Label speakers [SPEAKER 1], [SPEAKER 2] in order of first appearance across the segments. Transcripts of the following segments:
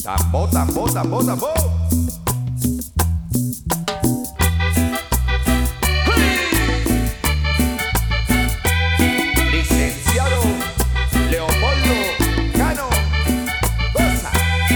[SPEAKER 1] Tambor, tambor, tambor, tambor. Licenciado Leopoldo Cano Goza.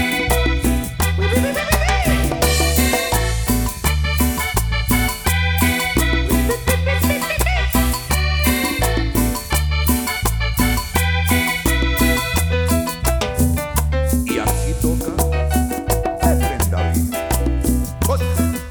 [SPEAKER 1] Y así toca Efren David Goza.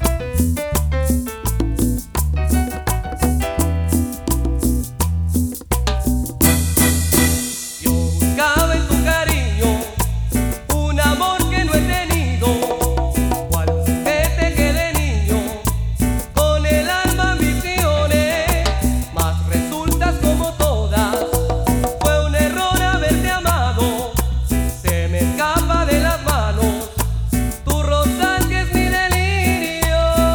[SPEAKER 2] Yo buscaba en tu cariño un amor que no he tenido, cual juguete que de niño con el alma ambicioné, mas resultas como todas, fue un error haberte amado, se me escapa de las manos, tu rosal que es mi delirio.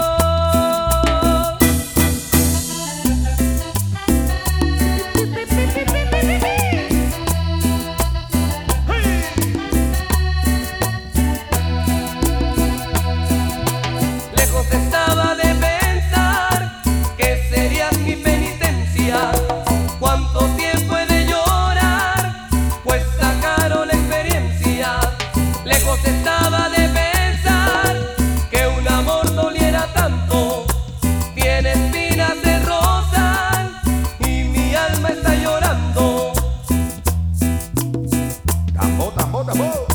[SPEAKER 2] Lejos estaba de pensar que serías mi penitencia. Cuánto tiempo he de llorar, pues sacaron la experiencia. Lejos estaba de pensar que un amor doliera tanto. Tiene espinas de rosas y mi alma está llorando.
[SPEAKER 1] Tambor, tambor, tambor.